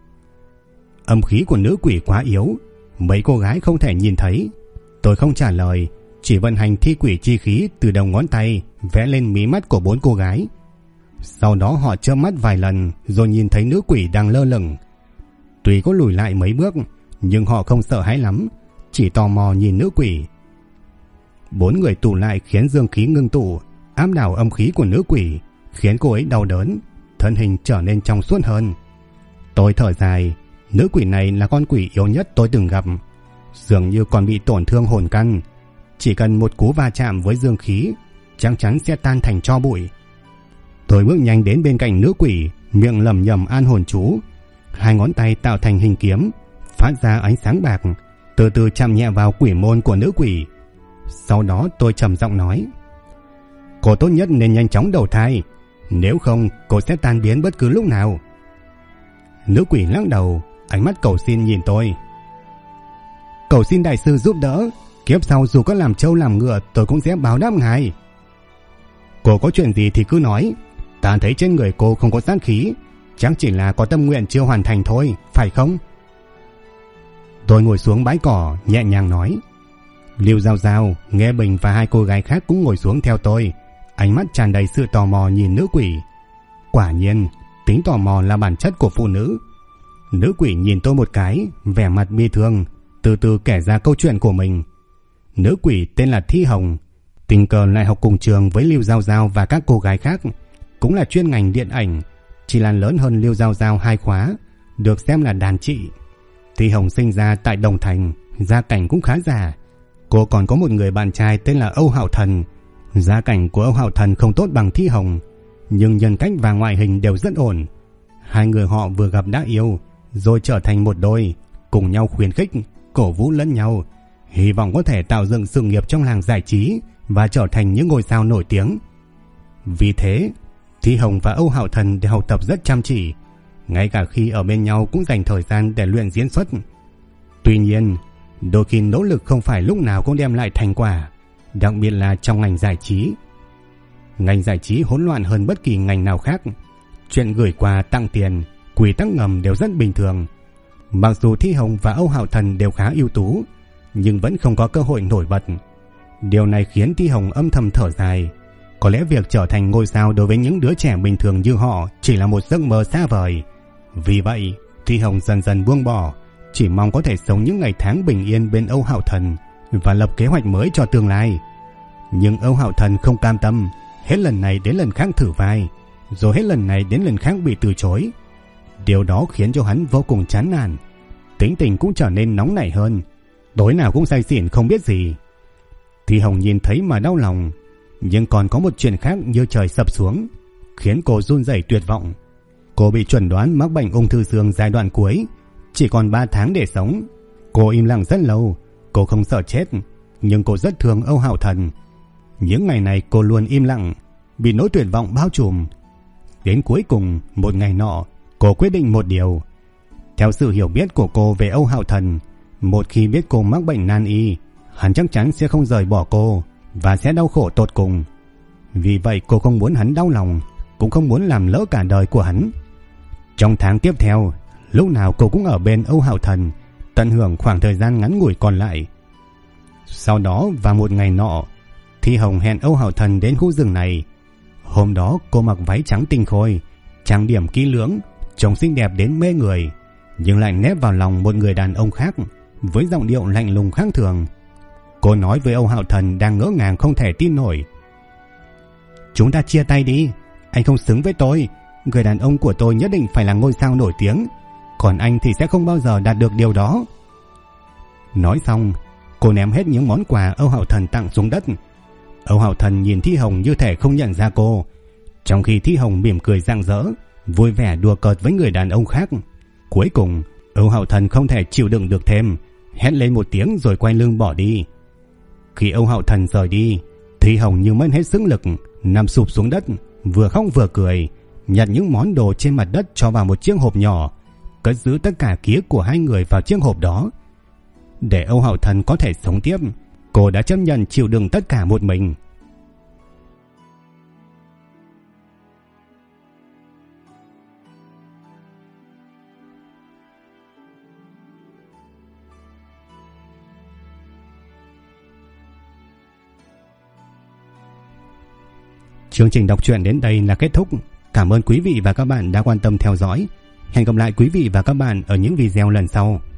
Âm khí của nữ quỷ quá yếu, mấy cô gái không thể nhìn thấy. Tôi không trả lời, chỉ vận hành thi quỷ chi khí từ đầu ngón tay vẽ lên mí mắt của 4 cô gái. Sau đó họ chớp mắt vài lần rồi nhìn thấy nữ quỷ đang lơ lửng. Tuy có lùi lại mấy bước, nhưng họ không sợ hãi lắm, chỉ tò mò nhìn nữ quỷ. 4 người tụ lại khiến dương khí ngưng tụ, áp đảo âm khí của nữ quỷ, khiến cô ấy đau đớn, thân hình trở nên trong suốt hơn. Tôi thở dài, nữ quỷ này là con quỷ yếu nhất tôi từng gặp, dường như còn bị tổn thương hồn căn. Chỉ cần một cú va chạm với dương khí, chắc chắn sẽ tan thành tro bụi. Tôi bước nhanh đến bên cạnh nữ quỷ, miệng lẩm nhẩm an hồn chú. 2 ngón tay tạo thành hình kiếm, phát ra ánh sáng bạc, từ từ chạm nhẹ vào quỷ môn của nữ quỷ. Sau đó tôi trầm giọng nói: Cô tốt nhất nên nhanh chóng đầu thai, nếu không cô sẽ tan biến bất cứ lúc nào. Nữ quỷ lắc đầu, ánh mắt cầu xin nhìn tôi: Cầu xin đại sư giúp đỡ, kiếp sau dù có làm trâu làm ngựa tôi cũng sẽ báo đáp ngài. Cô có chuyện gì thì cứ nói, ta thấy trên người cô không có sát khí, chắc chỉ là có tâm nguyện chưa hoàn thành thôi, phải không? Tôi ngồi xuống bãi cỏ, nhẹ nhàng nói. Lưu Giao Giao, Nghe Bình và 2 cô gái khác cũng ngồi xuống theo tôi, ánh mắt tràn đầy sự tò mò nhìn nữ quỷ. Quả nhiên, tính tò mò là bản chất của phụ nữ. Nữ quỷ nhìn tôi một cái, vẻ mặt bi thương, từ từ kể ra câu chuyện của mình. Nữ quỷ tên là Thi Hồng, tình cờ lại học cùng trường với Lưu Giao Giao và các cô gái khác, cũng là chuyên ngành điện ảnh, chỉ là lớn hơn Lưu Giao Giao 2 khóa, được xem là đàn chị. Thi Hồng sinh ra tại Đồng Thành, gia cảnh cũng khá giả. Cô còn có một người bạn trai tên là Âu Hạo Thần. Gia cảnh của Âu Hạo Thần không tốt bằng Thi Hồng, nhưng nhân cách và ngoại hình đều rất ổn. 2 người họ vừa gặp đã yêu, rồi trở thành một đôi, cùng nhau khuyến khích, cổ vũ lẫn nhau, hy vọng có thể tạo dựng sự nghiệp trong làng giải trí và trở thành những ngôi sao nổi tiếng. Vì thế, Thi Hồng và Âu Hạo Thần đều học tập rất chăm chỉ, ngay cả khi ở bên nhau cũng dành thời gian để luyện diễn xuất. Tuy nhiên, đôi khi nỗ lực không phải lúc nào cũng đem lại thành quả, đặc biệt là trong ngành giải trí. Ngành giải trí hỗn loạn hơn bất kỳ ngành nào khác. Chuyện gửi quà tặng tiền, quy tắc ngầm đều rất bình thường. Mặc dù Thi Hồng và Âu Hạo Thần đều khá ưu tú, nhưng vẫn không có cơ hội nổi bật. Điều này khiến Thi Hồng âm thầm thở dài. Có lẽ việc trở thành ngôi sao đối với những đứa trẻ bình thường như họ chỉ là một giấc mơ xa vời. Vì vậy, Thi Hồng dần dần buông bỏ, chỉ mong có thể sống những ngày tháng bình yên bên Âu Hạo Thần và lập kế hoạch mới cho tương lai. Nhưng Âu Hạo Thần không cam tâm, hết lần này đến lần khác thử vai, rồi hết lần này đến lần khác bị từ chối. Điều đó khiến cho hắn vô cùng chán nản, tính tình cũng trở nên nóng nảy hơn, tối nào cũng say xỉn không biết gì. Thi Hồng nhìn thấy mà đau lòng, nhưng còn có một chuyện khác như trời sập xuống, khiến cô run rẩy tuyệt vọng. Cô bị chuẩn đoán mắc bệnh ung thư xương giai đoạn cuối, chỉ còn 3 tháng để sống. Cô im lặng rất lâu, cô không sợ chết, nhưng cô rất thương Âu Hạo Thần. Những ngày này cô luôn im lặng, bị nỗi tuyệt vọng bao trùm. Đến cuối cùng, một ngày nọ, cô quyết định một điều. Theo sự hiểu biết của cô về Âu Hạo Thần, một khi biết cô mắc bệnh nan y, hắn chắc chắn sẽ không rời bỏ cô và sẽ đau khổ tột cùng. Vì vậy cô không muốn hắn đau lòng, cũng không muốn làm lỡ cả đời của hắn. Trong tháng tiếp theo, lúc nào cô cũng ở bên Âu Hạo Thần, tận hưởng khoảng thời gian ngắn ngủi còn lại. Sau đó vào một ngày nọ, Thi Hồng hẹn Âu Hạo Thần đến khu rừng này. Hôm đó cô mặc váy trắng tinh khôi, trang điểm kỹ lưỡng, trông xinh đẹp đến mê người, nhưng lại nép vào lòng một người đàn ông khác với giọng điệu lạnh lùng khác thường. Cô nói với Âu Hạo Thần đang ngỡ ngàng không thể tin nổi: "Chúng ta chia tay đi, anh không xứng với tôi. Người đàn ông của tôi nhất định phải là ngôi sao nổi tiếng, còn anh thì sẽ không bao giờ đạt được điều đó." Nói xong, cô ném hết những món quà Âu Hạo Thần tặng xuống đất. Âu Hạo Thần nhìn Thi Hồng như thể không nhận ra cô, trong khi Thi Hồng mỉm cười rạng rỡ, vui vẻ đùa cợt với người đàn ông khác. Cuối cùng, Âu Hạo Thần không thể chịu đựng được thêm, hét lên một tiếng rồi quay lưng bỏ đi. Khi Âu Hạo Thần rời đi, Thi Hồng như mất hết sức lực, nằm sụp xuống đất, vừa khóc vừa cười, nhặt những món đồ trên mặt đất cho vào một chiếc hộp nhỏ, cất giữ tất cả ký ức của hai người vào chiếc hộp đó. Để Âu Hạo Thần có thể sống tiếp, cô đã chấp nhận chịu đựng tất cả một mình. Chương trình đọc truyện đến đây là kết thúc. Cảm ơn quý vị và các bạn đã quan tâm theo dõi. Hẹn gặp lại quý vị và các bạn ở những video lần sau.